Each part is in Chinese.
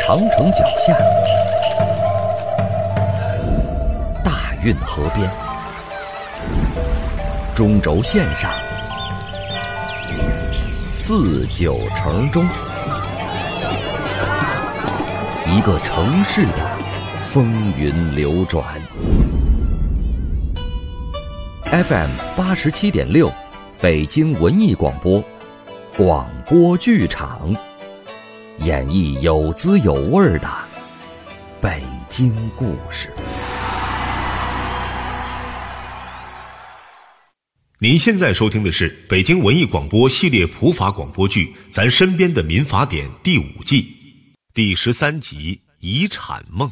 长城脚下，大运河边，中轴线上，四九城中，一个城市的风云流转。FM 87.6，北京文艺广播，广播剧场，演绎有滋有味的北京故事。 您现在收听的是北京文艺广播系列普法广播剧《咱身边的民法典》第5季第13集《遗产梦》。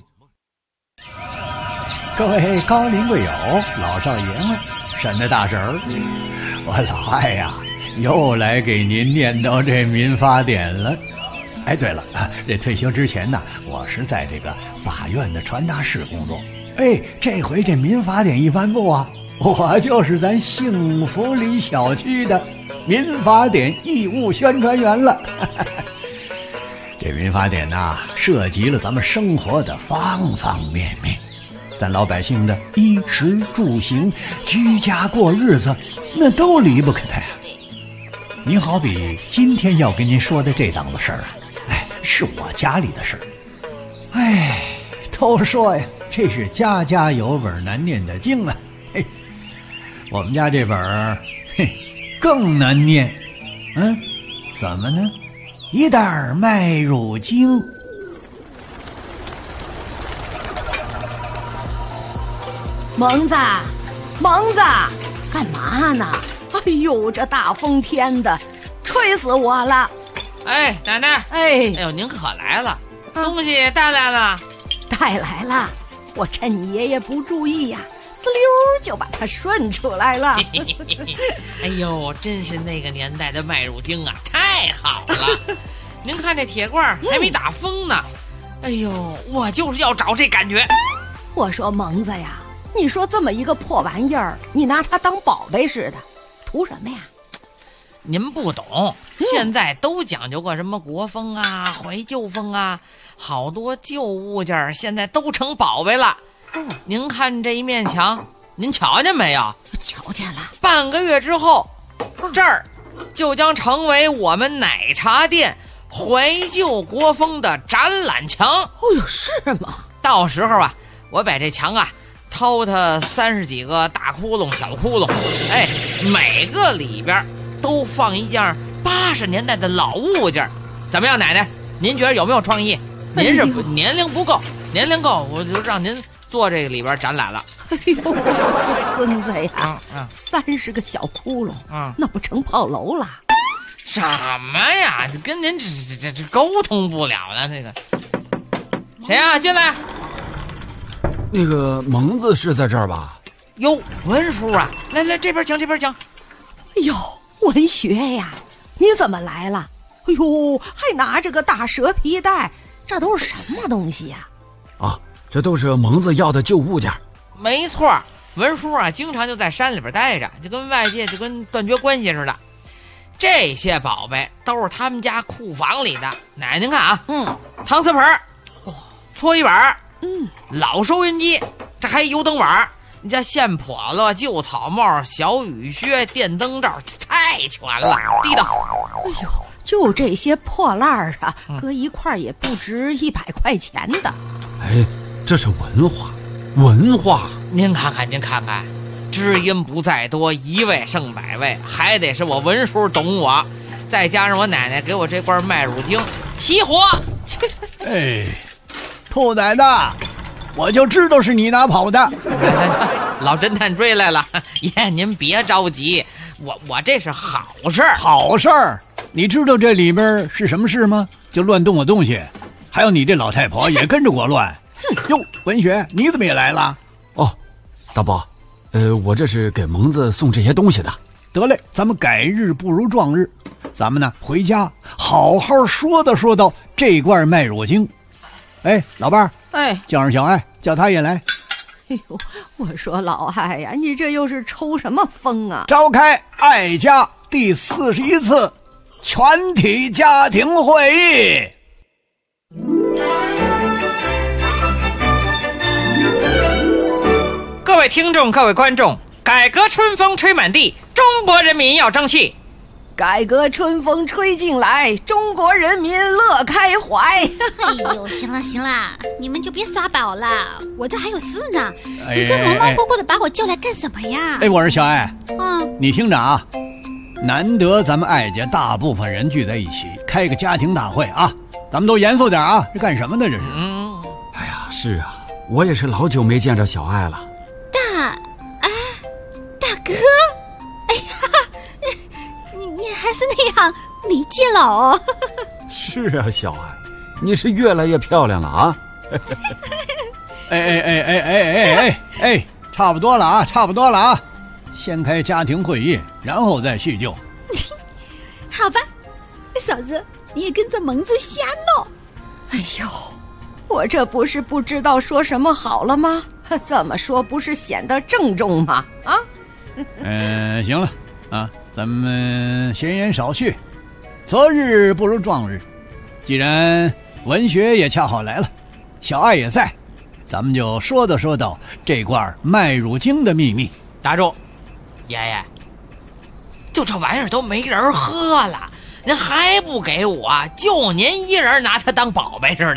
各位高龄贵友、老少爷们，山的大婶儿，我老艾呀，又来给您念叨这民法典了。哎，对了，这退休之前呢，我是在这个法院的传达室工作。哎，这回这民法典一颁布啊，我就是咱幸福里小区的民法典义务宣传员了。这民法典呐，涉及了咱们生活的方方面面，咱老百姓的衣食住行、居家过日子，那都离不开它呀。您好比今天要跟您说的这档子事儿啊，哎，是我家里的事儿。哎，都说呀，这是家家有本难念的经啊。嘿，我们家这本儿，嘿，更难念。怎么呢？一袋麦乳精。 蒙子，蒙子，干嘛呢？哎呦，这大风天的，吹死我了！ 哎，奶奶，哎呦，您可来了，东西带来了？ 带来了，我趁你爷爷不注意呀，滋溜就把它顺出来了。 哎呦，真是那个年代的麦乳精啊，太好了！您看这铁罐还没打风呢，哎呦，我就是要找这感觉。 我说蒙子呀，你说这么一个破玩意儿，你拿它当宝贝似的，图什么呀？ 您不懂，现在都讲究个什么国风啊、怀旧风啊，好多旧物件现在都成宝贝了。您看这一面墙，您瞧见没有？ 瞧见了。半个月之后，这儿就将成为我们奶茶店怀旧国风的展览墙。 哦呦，是吗？ 到时候啊，我把这墙啊掏它30几个大窟窿、小窟窿，哎，每个里边都放一件80年代的老物件。怎么样，奶奶？您觉得有没有创意？您是年龄不够，年龄够我就让您做这个里边展览了。 哎呦，孙子呀，30个小窟窿，那不成炮楼了？ 什么呀？跟您这沟通不了了。这个谁呀？进来。 那个蒙子是在这儿吧？ 哟，文叔啊，来这边请，这边请。 哎呦，文学呀，你怎么来了？哎呦，还拿着个大蛇皮袋，这都是什么东西呀？ 啊，这都是蒙子要的旧物件。 没错，文叔啊，经常就在山里边待着，就跟外界就跟断绝关系似的。这些宝贝都是他们家库房里的。奶奶您看啊，搪瓷盆、搓衣板、老收音机，这还油灯碗，你家线笸箩、旧草帽、小雨靴、电灯罩，太全了，地道。 哎呦，就这些破烂儿啊，搁一块也不值100块钱的。 哎，这是文化，文化。 您看看，您看看，知音不在多，一位胜百位，还得是我文叔懂我，再加上我奶奶给我这罐麦乳精，齐活。 哎，兔崽子，我就知道是你拿跑的。 老侦探追来了，爷您别着急，我这是好事儿。 好事儿？你知道这里边是什么事吗？就乱动我东西，还有你这老太婆也跟着我乱。哟，文学，你怎么也来了？ 哦，大伯，我这是给蒙子送这些东西的。 得嘞，咱们改日不如撞日，咱们呢回家好好说道这罐麦乳精。哎，老伴儿， 哎， 叫上小艾，叫他也来。 哎呦，我说老艾呀，你这又是抽什么风啊？ 召开艾家第41次全体家庭会议。 位听众，各位观众，改革春风吹满地，中国人民要争气。 改革春风吹进来，中国人民乐开怀。 哎呦，行了行了，你们就别耍宝了，我这还有事呢。你这忙忙活活的把我叫来干什么呀？ 我说小艾，你听着啊，难得咱们艾家大部分人聚在一起，开个家庭大会啊，咱们都严肃点啊，这干什么呢这是？ 哎呀，是啊，我也是老久没见着小艾了。 大哥，哎呀，你还是那样没见老哦。 是啊，小艾，你是越来越漂亮了啊！ 差不多了啊，差不多了啊，先开家庭会议，然后再叙旧。 好吧，嫂子，你也跟着蒙子瞎闹。 哎呦，我这不是不知道说什么好了吗？这么说不是显得郑重吗？啊？ 行了啊，咱们闲言少叙，择日不如撞日。既然文学也恰好来了，小艾也在，咱们就说道这罐麦乳精的秘密。 打住，爷爷，就这玩意儿都没人喝了，您还不给我，就您一人拿它当宝贝似的。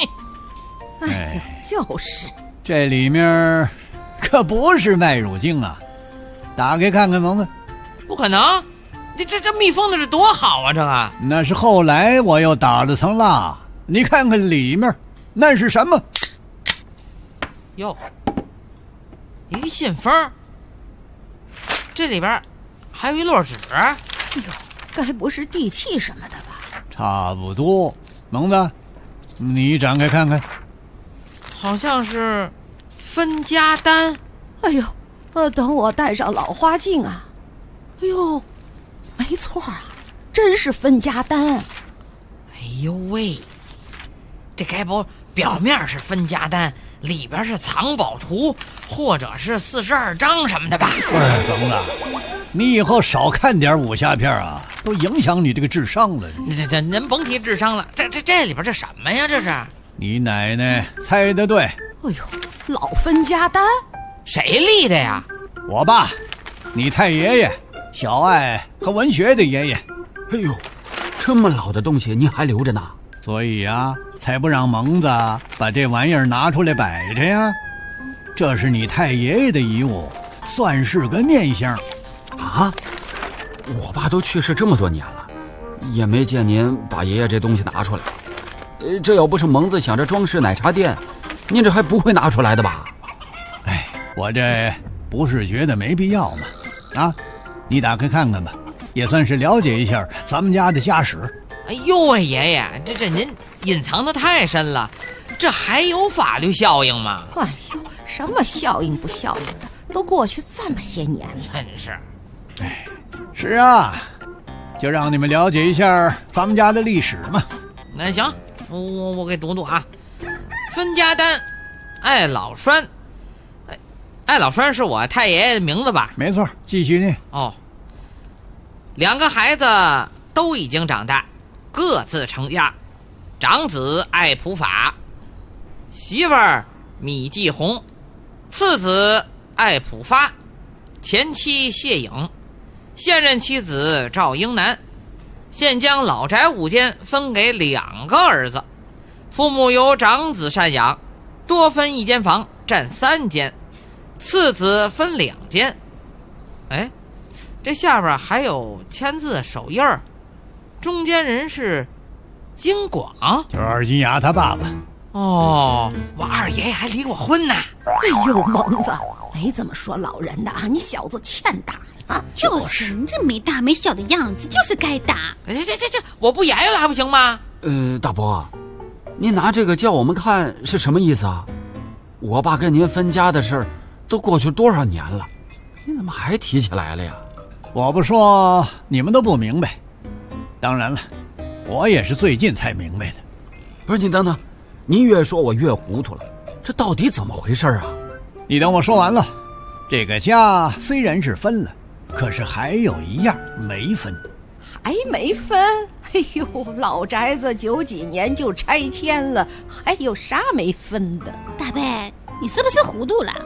就是这里面可不是麦乳精啊，打开看看，蒙子。 不可能，这密封的是多好啊，这个。 那是后来我又打了层蜡，你看看里面，那是什么？ 哟，一个信封，这里边还有一摞纸。 哎呦，该不是地契什么的吧？ 差不多。蒙子，你展开看看。 好像是分家单。 哎呦，等我戴上老花镜啊。哎呦，没错啊，真是分家单。 哎呦喂，这该不表面是分家单，里边是藏宝图或者是42章什么的吧？ 蒙子，你以后少看点武侠片啊，都影响你这个智商了。 您甭提智商了，这里边这什么呀？这是你奶奶猜得对。 哎呦，老分家单， 谁立的呀？ 我爸，你太爷爷，小艾和文学的爷爷。 哎呦，这么老的东西您还留着呢？ 所以啊，才不让蒙子把这玩意儿拿出来摆着呀。这是你太爷爷的遗物，算是个念想。 啊？我爸都去世这么多年了，也没见您把爷爷这东西拿出来。这要不是蒙子想着装饰奶茶店，您这还不会拿出来的吧？ 我这不是觉得没必要吗？啊，你打开看看吧，也算是了解一下咱们家的家史。 哎呦喂，爷爷，这您隐藏的太深了，这还有法律效应吗？ 哎呦，什么效应不效应的，都过去这么些年了。 真是。 是啊，就让你们了解一下咱们家的历史嘛。 那行，我给读读啊。分家单，艾老栓。艾老栓是我太爷爷的名字吧？ 没错，继续念。 哦，两个孩子都已经长大，各自成家。长子艾普法，媳妇儿米继红，次子艾普发，前妻谢颖，现任妻子赵英男。现将老宅5间分给2个儿子，父母由长子赡养，多分1间房，占3间，次子分2间。哎，这下边还有签字手印儿，中间人是金广， 就是二金牙他爸爸。 哦，我二爷爷还离过婚呢。 哎呦，蒙子，没这么说老人的啊！你小子欠打啊！ 就是你这没大没小的样子，就是该打。 这，我不研究他不行吗？ 大伯，您拿这个叫我们看是什么意思啊？我爸跟您分家的事儿都过去多少年了，你怎么还提起来了呀？ 我不说你们都不明白，当然了，我也是最近才明白的。 不是，你等等，您越说我越糊涂了，这到底怎么回事啊？ 你等我说完了。这个家虽然是分了，可是还有一样没分。 还没分？哎呦，老宅子90几年就拆迁了，还有啥没分的？ 大贝，你是不是糊涂了？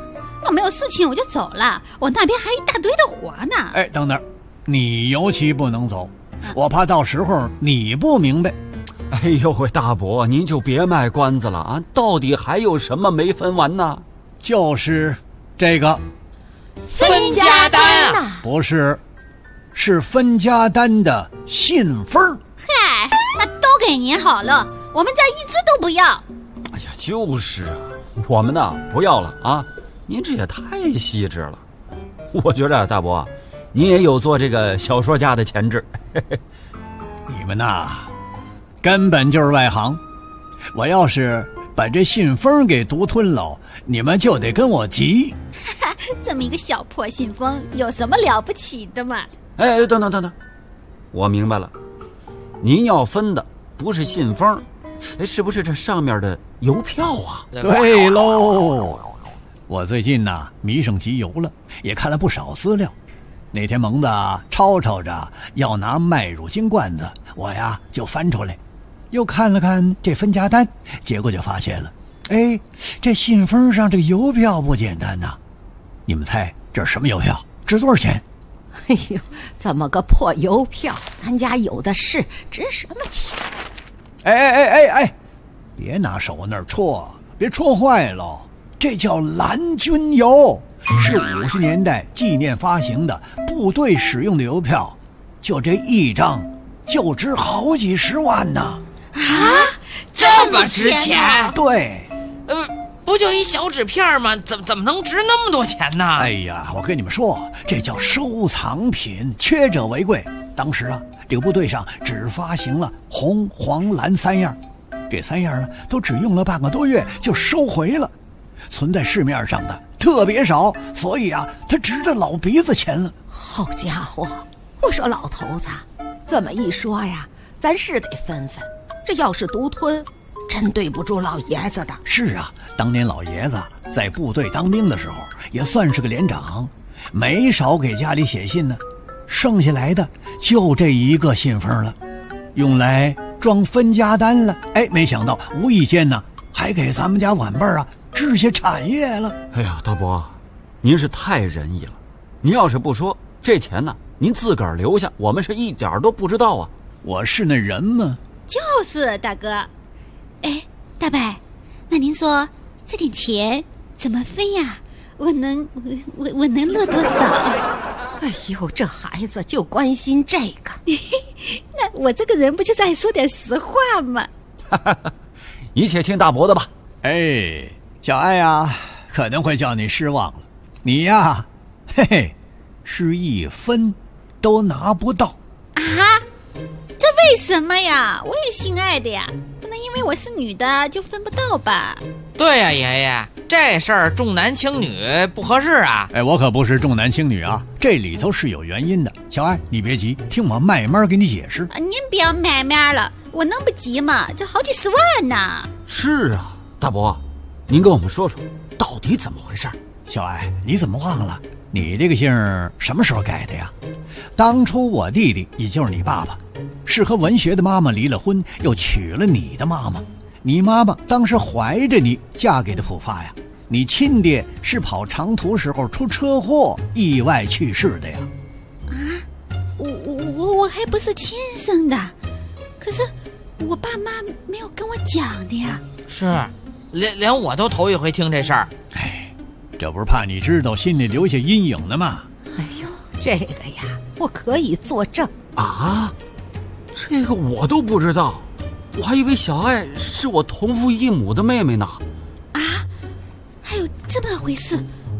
我没有事情我就走了，我那边还一大堆的活呢。 哎，等等，你尤其不能走，我怕到时候你不明白。 哎呦喂，大伯，您就别卖关子了啊！到底还有什么没分完呢？ 就是这个分家单啊！ 不是，是分家单的信封。 嗨，那都给您好了，我们家一只都不要。 哎呀，就是啊，我们呢不要了啊！您这也太细致了，我觉着大伯，您也有做这个小说家的潜质。 你们呐，根本就是外行。我要是把这信封给独吞了，你们就得跟我急。 这么一个小破信封，有什么了不起的嘛？ 哎，等等，我明白了，您要分的不是信封，是不是这上面的邮票啊？ 对喽，我最近呐迷上集邮了，也看了不少资料。那天蒙子吵吵着要拿麦乳精罐子，我呀就翻出来，又看了看这分家单，结果就发现了，哎，这信封上这个邮票不简单呐！你们猜这是什么邮票？值多少钱？ 哎呦，这么个破邮票，咱家有的是，值什么钱？ 哎，别拿手那儿戳，别戳坏了。这叫蓝军邮，是50年代纪念发行的部队使用的邮票，就这一张就值好几十万呢！ 啊， 这么值钱？ 对， 不就一小纸片吗？怎么能值那么多钱呢？ 哎呀，我跟你们说，这叫收藏品，缺者为贵。当时啊，这个部队上只发行了红、黄、蓝3样，这3样呢都只用了半个多月就收回了。存在市面上的特别少，所以啊，它值着老鼻子钱了。 好家伙，我说老头子，这么一说呀，咱是得分分。这要是独吞，真对不住老爷子的。 是啊，当年老爷子在部队当兵的时候，也算是个连长，没少给家里写信呢。剩下来的就这一个信封了，用来装分家单了。哎，没想到无意间呢，还给咱们家晚辈啊置下产业了。 哎呀，大伯，您是太仁义了。您要是不说这钱呢，您自个儿留下，我们是一点都不知道啊。 我是那人吗？ 就是大哥。哎，大伯，那您说这点钱怎么分呀？我能乐多少？ 哎呦，这孩子就关心这个。 那我这个人不就是爱说点实话吗？ 一切听大伯的吧。 哎，小爱呀，可能会叫你失望了。你呀，嘿嘿，是一分都拿不到啊！这为什么呀？我也心爱的呀，不能因为我是女的就分不到吧？ 对呀，爷爷，这事儿重男轻女不合适啊！ 哎，我可不是重男轻女啊，这里头是有原因的。小爱，你别急，听我慢慢给你解释。 您不要慢慢了，我能不急吗？这好几十万呢！ 是啊，大伯，您跟我们说说，到底怎么回事？ 小爱，你怎么忘了？你这个姓什么时候改的呀？当初我弟弟，也就是你爸爸，是和文学的妈妈离了婚，又娶了你的妈妈。你妈妈当时怀着你嫁给的普发呀，你亲爹是跑长途时候出车祸意外去世的呀。 啊，我还不是亲生的，可是我爸妈没有跟我讲的呀。 是，连我都头一回听这事儿。 哎，这不是怕你知道心里留下阴影的吗？ 哎呦，这个呀，我可以作证啊，这个我都不知道。我还以为小爱是我同父异母的妹妹呢。 啊，还有这么回事？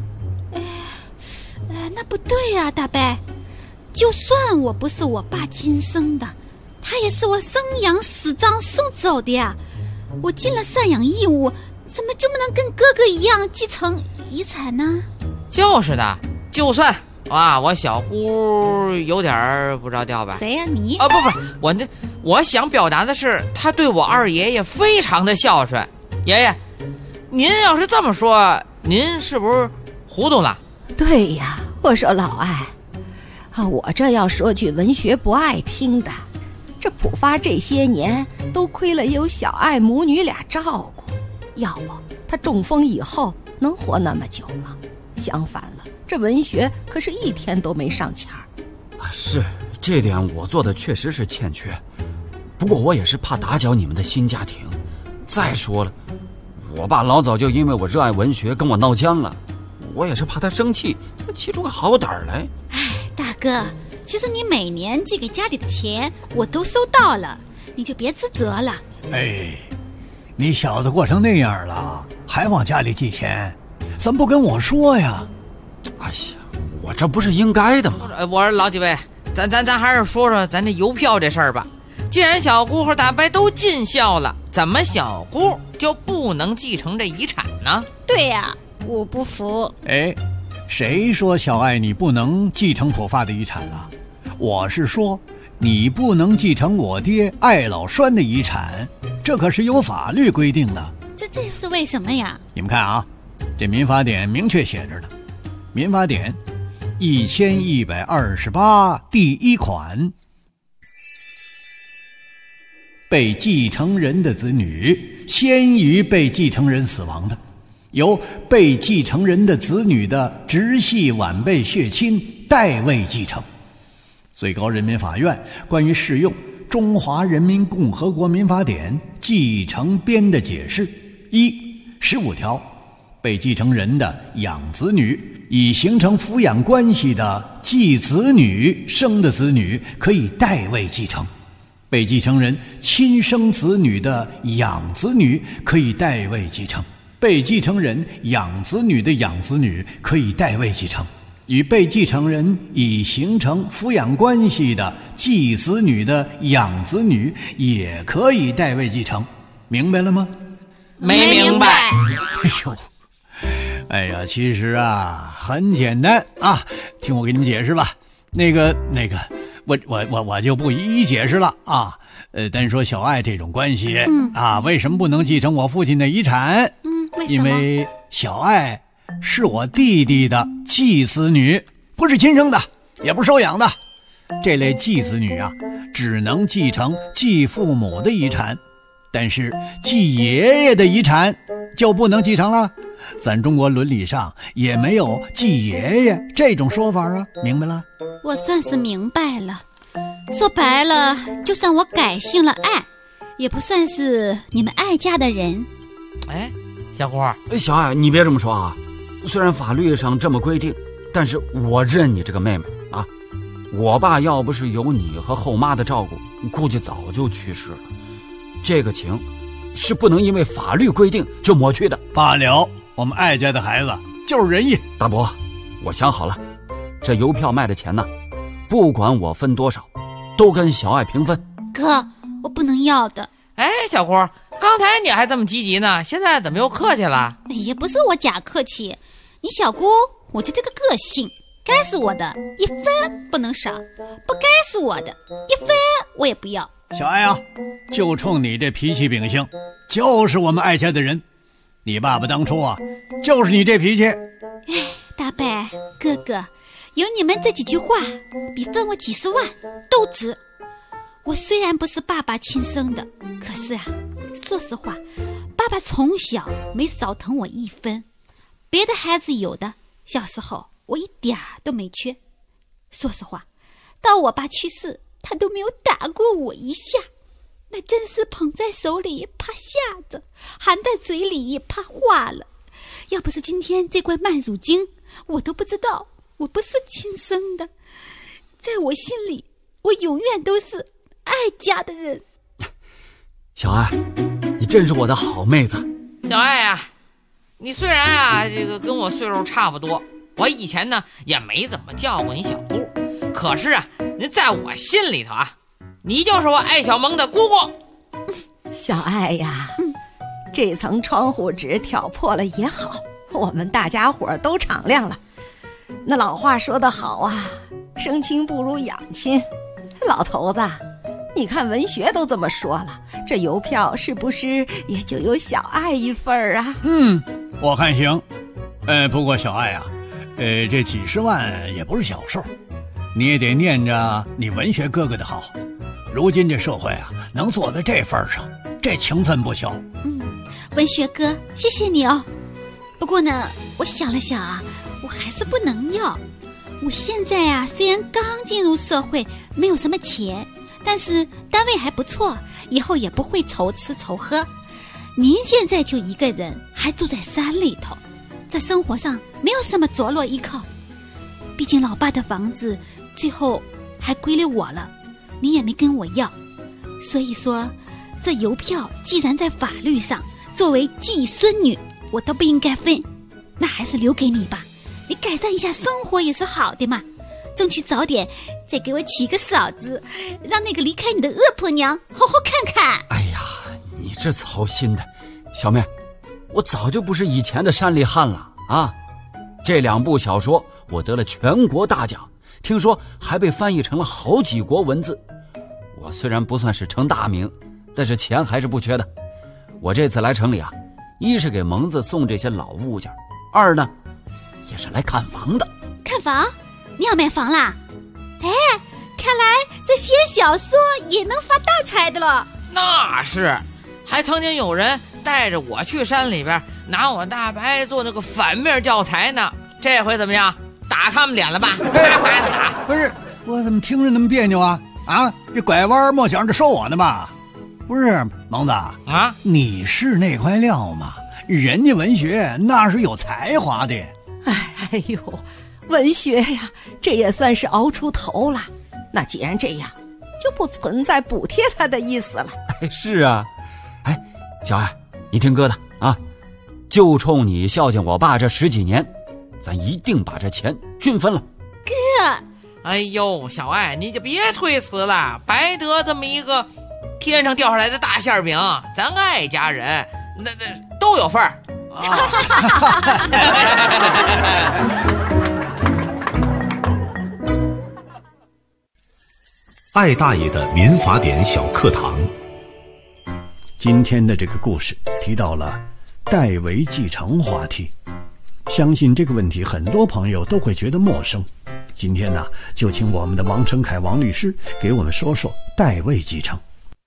那不对呀，大伯。就算我不是我爸亲生的，他也是我生养死葬送走的呀。我尽了赡养义务，怎么就不能跟哥哥一样继承遗产呢？ 就是的，就算啊，我小姑有点不着调吧？ 谁呀？你？ 啊，不，我想表达的是，他对我二爷爷非常的孝顺。爷爷，您要是这么说，您是不是糊涂了？ 对呀，我说老艾，我这要说句文学不爱听的，这普发这些年都亏了有小爱母女俩照顾，要不他中风以后能活那么久吗？ 相反了，这文学可是一天都没上签儿。 是，这点我做的确实是欠缺，不过我也是怕打搅你们的新家庭。再说了，我爸老早就因为我热爱文学跟我闹僵了，我也是怕他生气，气出个好歹来。 大哥，其实你每年寄给家里的钱我都收到了，你就别自责了。 哎，你小子过成那样了，还往家里寄钱，怎么不跟我说呀？ 哎呀，我这不是应该的吗？ 我说老几位，咱还是说说咱这邮票这事儿吧。既然小姑和大伯都尽孝了，怎么小姑就不能继承这遗产呢？ 对呀，我不服。 哎，谁说小爱你不能继承普发的遗产了？我是说你不能继承我爹艾老栓的遗产，这可是有法律规定的。 这又是为什么呀？ 你们看啊，这民法典明确写着呢，民法典1128第1款，被继承人的子女先于被继承人死亡的，由被继承人的子女的直系晚辈血亲代位继承。最高人民法院关于适用《中华人民共和国民法典继承编》的解释：15条，被继承人的养子女已形成抚养关系的继子女生的子女可以代位继承，被继承人亲生子女的养子女可以代位继承，被继承人养子女的养子女可以代位继承，与被继承人已形成抚养关系的继子女的养子女也可以代位继承。明白了吗？ 没明白。 哎呀，其实啊很简单啊，听我给你们解释吧。那个我就不一一解释了啊。单说小爱这种关系啊，为什么不能继承我父亲的遗产？ 为什么？ 因为小爱是我弟弟的继子女，不是亲生的，也不是收养的。这类继子女啊，只能继承继父母的遗产，但是继爷爷的遗产就不能继承了。咱中国伦理上也没有继爷爷这种说法啊，明白了？ 我算是明白了。说白了，就算我改姓了艾，也不算是你们艾家的人。 哎，小姑， 小爱，你别这么说啊。虽然法律上这么规定，但是我认你这个妹妹啊。我爸要不是有你和后妈的照顾，估计早就去世了。这个情是不能因为法律规定就抹去的。 罢了，我们艾家的孩子就是仁义。 大伯，我想好了，这邮票卖的钱呢，不管我分多少，都跟小爱平分。 哥，我不能要的。 哎，小姑，刚才你还这么积极呢，现在怎么又客气了？ 也不是我假客气，你小姑我就这个个性，该是我的一分不能少，不该是我的一分我也不要。 小爱啊，就冲你这脾气秉性，就是我们艾家的人。你爸爸当初啊，就是你这脾气。 大伯哥哥，有你们这几句话，比分我几十万都值。我虽然不是爸爸亲生的，可是啊，说实话，爸爸从小没少疼我一分，别的孩子有的，小时候我一点儿都没缺。说实话，到我爸去世，他都没有打过我一下，那真是捧在手里怕吓着，含在嘴里怕化了。要不是今天这罐曼乳精，我都不知道我不是亲生的。在我心里，我永远都是艾家的人。 小爱，你真是我的好妹子。 小爱啊，你虽然啊这个跟我岁数差不多，我以前呢也没怎么叫过你小姑，可是啊，您在我心里头啊，你就是我艾小萌的姑姑。 小爱呀，这层窗户纸挑破了也好，我们大家伙都敞亮了。那老话说得好啊，生亲不如养亲。老头子，你看文学都这么说了，这邮票是不是也就有小爱一份啊？ 我看行。不过小爱啊，这几十万也不是小数，你也得念着你文学哥哥的好。如今这社会啊，能做到这份上，这情分不小。 文学哥，谢谢你哦。不过呢，我想了想啊，我还是不能要。我现在啊，虽然刚进入社会，没有什么钱，但是单位还不错，以后也不会愁吃愁喝。您现在就一个人，还住在山里头，在生活上没有什么着落依靠。毕竟老爸的房子最后还归了我了，你也没跟我要，所以说这邮票既然在法律上作为继孙女我都不应该分，那还是留给你吧，你改善一下生活也是好的嘛，争取早点再给我娶个嫂子，让那个离开你的恶婆娘好好看看。 哎呀，你这操心的，小妹，我早就不是以前的山里汉了啊！这2部小说我得了全国大奖，听说还被翻译成了好几国文字。我虽然不算是成大名，但是钱还是不缺的。我这次来城里啊，一是给蒙子送这些老物件，二呢也是来看房的。 看房？你要买房啦？哎，看来这写小说也能发大财的了。 那是，还曾经有人带着我去山里边，拿我大白做那个反面教材呢。这回怎么样？打他们脸了吧？打！ 不是，我怎么听着那么别扭啊？啊，这拐弯抹角这说我呢吧？不是，蒙子啊， 你是那块料吗？人家文学那是有才华的。 哎呦，文学呀，这也算是熬出头了。那既然这样，就不存在补贴他的意思了。 是啊，哎，小爱，你听哥的啊，就冲你孝敬我爸这10几年，咱一定把这钱均分了。 哥， 哎呦，小爱，你就别推辞了，白得这么一个天上掉下来的大馅饼，咱爱家人，那都有份儿。 爱大爷的民法典小课堂。 今天的这个故事提到了代为继承话题，相信这个问题很多朋友都会觉得陌生。今天呢，就请我们的王成凯王律师给我们说说代位继承。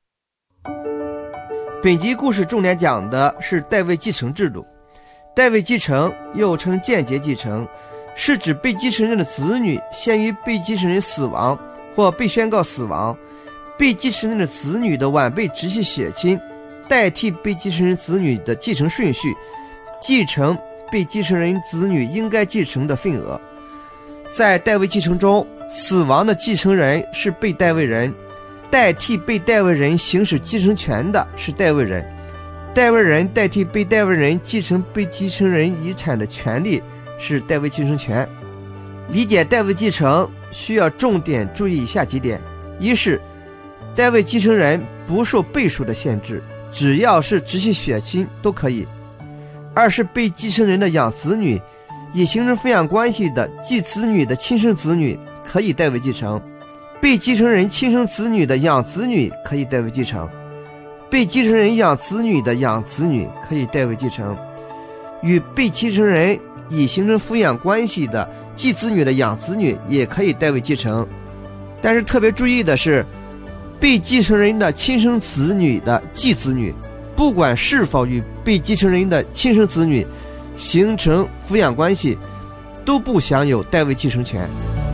本集故事重点讲的是代位继承制度。代位继承又称间接继承，是指被继承人的子女先于被继承人死亡或被宣告死亡，被继承人的子女的晚辈直系血亲代替被继承人子女的继承顺序，继承被继承人子女应该继承的份额。在代位继承中，死亡的继承人是被代位人，代替被代位人行使继承权的是代位人，代位人代替被代位人继承被继承人遗产的权利是代位继承权。理解代位继承需要重点注意以下几点：一是代位继承人不受辈数的限制，只要是直系血亲都可以；二是被继承人的养子女，已形成抚养关系的继子女的亲生子女可以代为继承，被继承人亲生子女的养子女可以代为继承，被继承人养子女的养子女可以代为继承，与被继承人已形成抚养关系的继子女的养子女也可以代为继承。但是特别注意的是，被继承人的亲生子女的继子女，不管是否与被继承人的亲生子女形成抚养关系，都不享有代位继承权。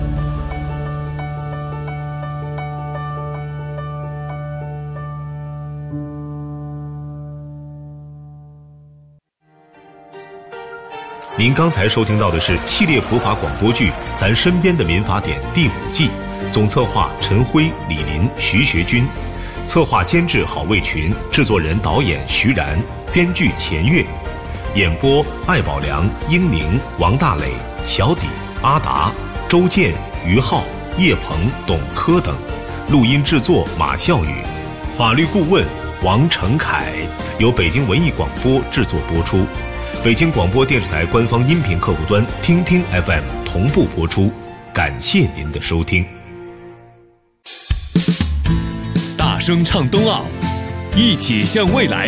您刚才收听到的是系列普法广播剧《咱身边的民法典》第5季，总策划陈辉、李林、徐学军，策划监制郝卫群，制作人导演徐然，编剧钱月，演播艾宝良、英宁、王大磊、小底、阿达、周建、于浩、叶鹏、董科等，录音制作马笑宇，法律顾问王成凯，由北京文艺广播制作播出。北京广播电视台官方音频客户端听听 FM 同步播出，感谢您的收听。 大声唱冬奥，一起向未来。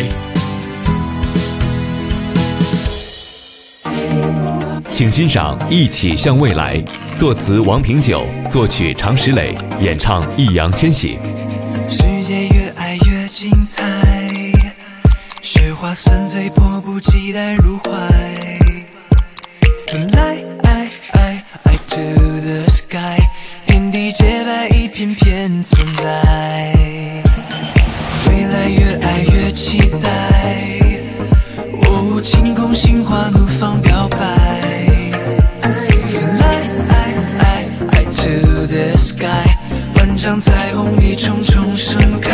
请欣赏《一起向未来》，作词王平久，作曲常石磊，演唱易烊千玺。 世界越爱越精彩，雪花纷飞，迫不及待入怀。分来爱片片存在，未来越爱越期待，哦，晴空心花怒放表白 Fly to the sky， 万丈彩虹一重重盛开，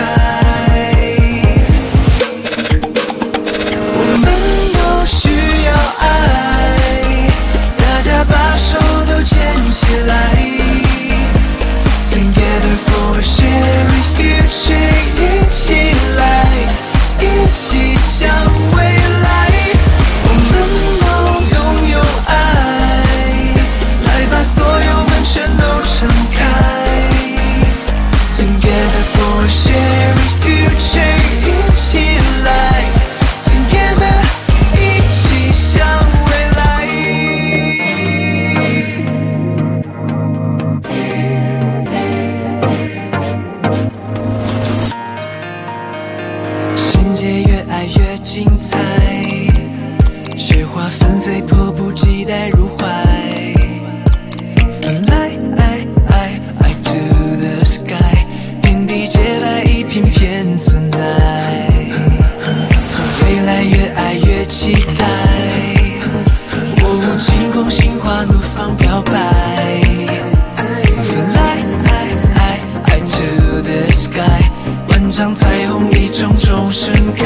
我们都需要爱，大家把手都牵起来，Together for a shared future， 一起来，一起向未来，我们都拥有爱，来把所有门全都敞开，Together for a shared future， 一起来 ，Together， 一起向未来。世界越爱越精彩，雪花纷飞，迫不及待入怀。Fly to the sky， 天地洁白，一片片存在。未来越爱越期待，哦，晴空心花怒放表白。Fly to the sky， 万丈彩虹一重重盛开，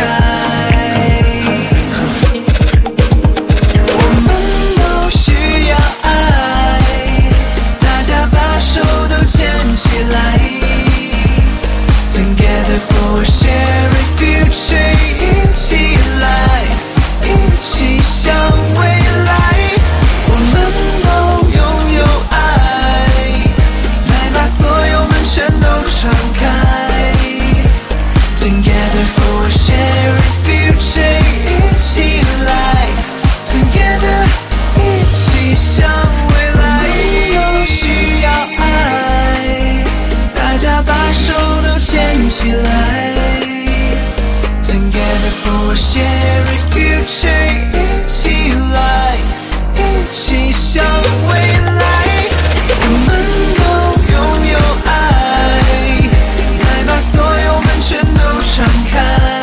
我们都需要爱，大家把手都牵起来 Together for a shared future， 一起来，一起向未来，我们都拥有爱，来把所有门全都敞开Together for a shared future， 一起来 Together， 一起向未来，都需要爱，大家把手都牵起来 Together for a shared future， 一起来，一起向未来，我们都拥有爱，来把所有门全都敞开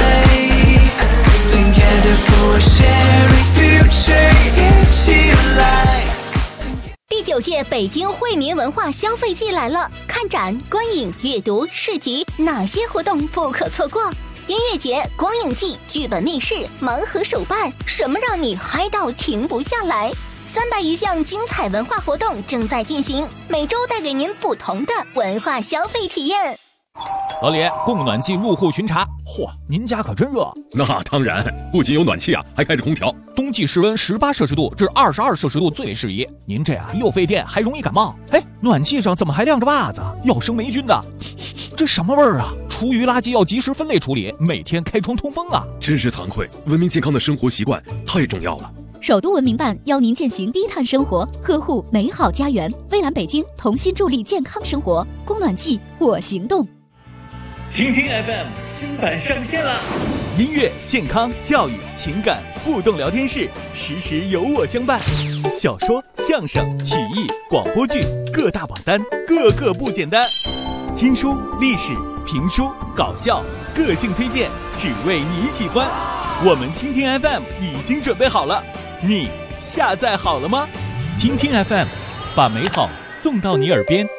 Together for a shared future， 一起来。 第9届北京惠民文化消费季来了，看展、观影、阅读、市集，哪些活动不可错过？音乐节、光影季、剧本密室、盲盒手办，什么让你嗨到停不下来？300余项精彩文化活动正在进行，每周带给您不同的文化消费体验。 老李，供暖气入户巡查。嚯，您家可真热。 那当然，不仅有暖气啊，还开着空调。 冬季室温18摄氏度至22摄氏度最适宜。您这又费电，还容易感冒。哎，暖气上怎么还晾着袜子？要生霉菌的。这什么味儿啊？厨余垃圾要及时分类处理，每天开窗通风啊。 真是惭愧，文明健康的生活习惯太重要了。 首都文明办邀您践行低碳生活，呵护美好家园。蔚蓝北京同心助力健康生活，供暖季我行动。 听听 FM 新版上线了， 音乐、健康、教育、情感互动聊天室，时时有我相伴。小说、相声、曲艺、广播剧各大榜单，个个不简单。听书、历史、评书、搞笑，个性推荐，只为你喜欢。我们听听 FM 已经准备好了，你下载好了吗？听听 FM， 把美好送到你耳边。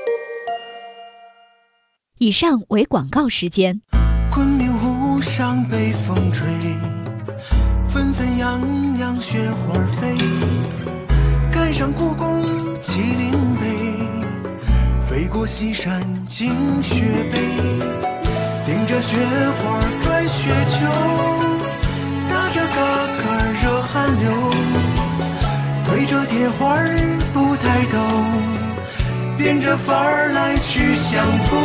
以上为广告时间。 昆明湖上北风吹，纷纷扬扬雪花飞，赶上故宫麒麟碑，飞过西山惊雪碑，顶着雪花转雪球，打着嘎嘎热汗流，对着铁花不抬头，变着法儿来去相逢，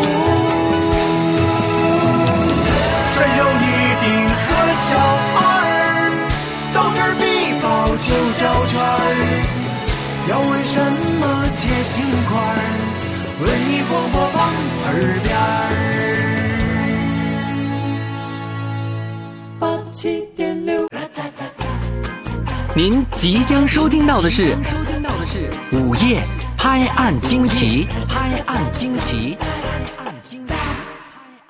涮肉一定和小二，豆干必包就胶圈儿，要问什么接心块儿，文艺广播网耳边儿87.6。 您即将收听到的是午夜拍案惊奇，拍案惊奇。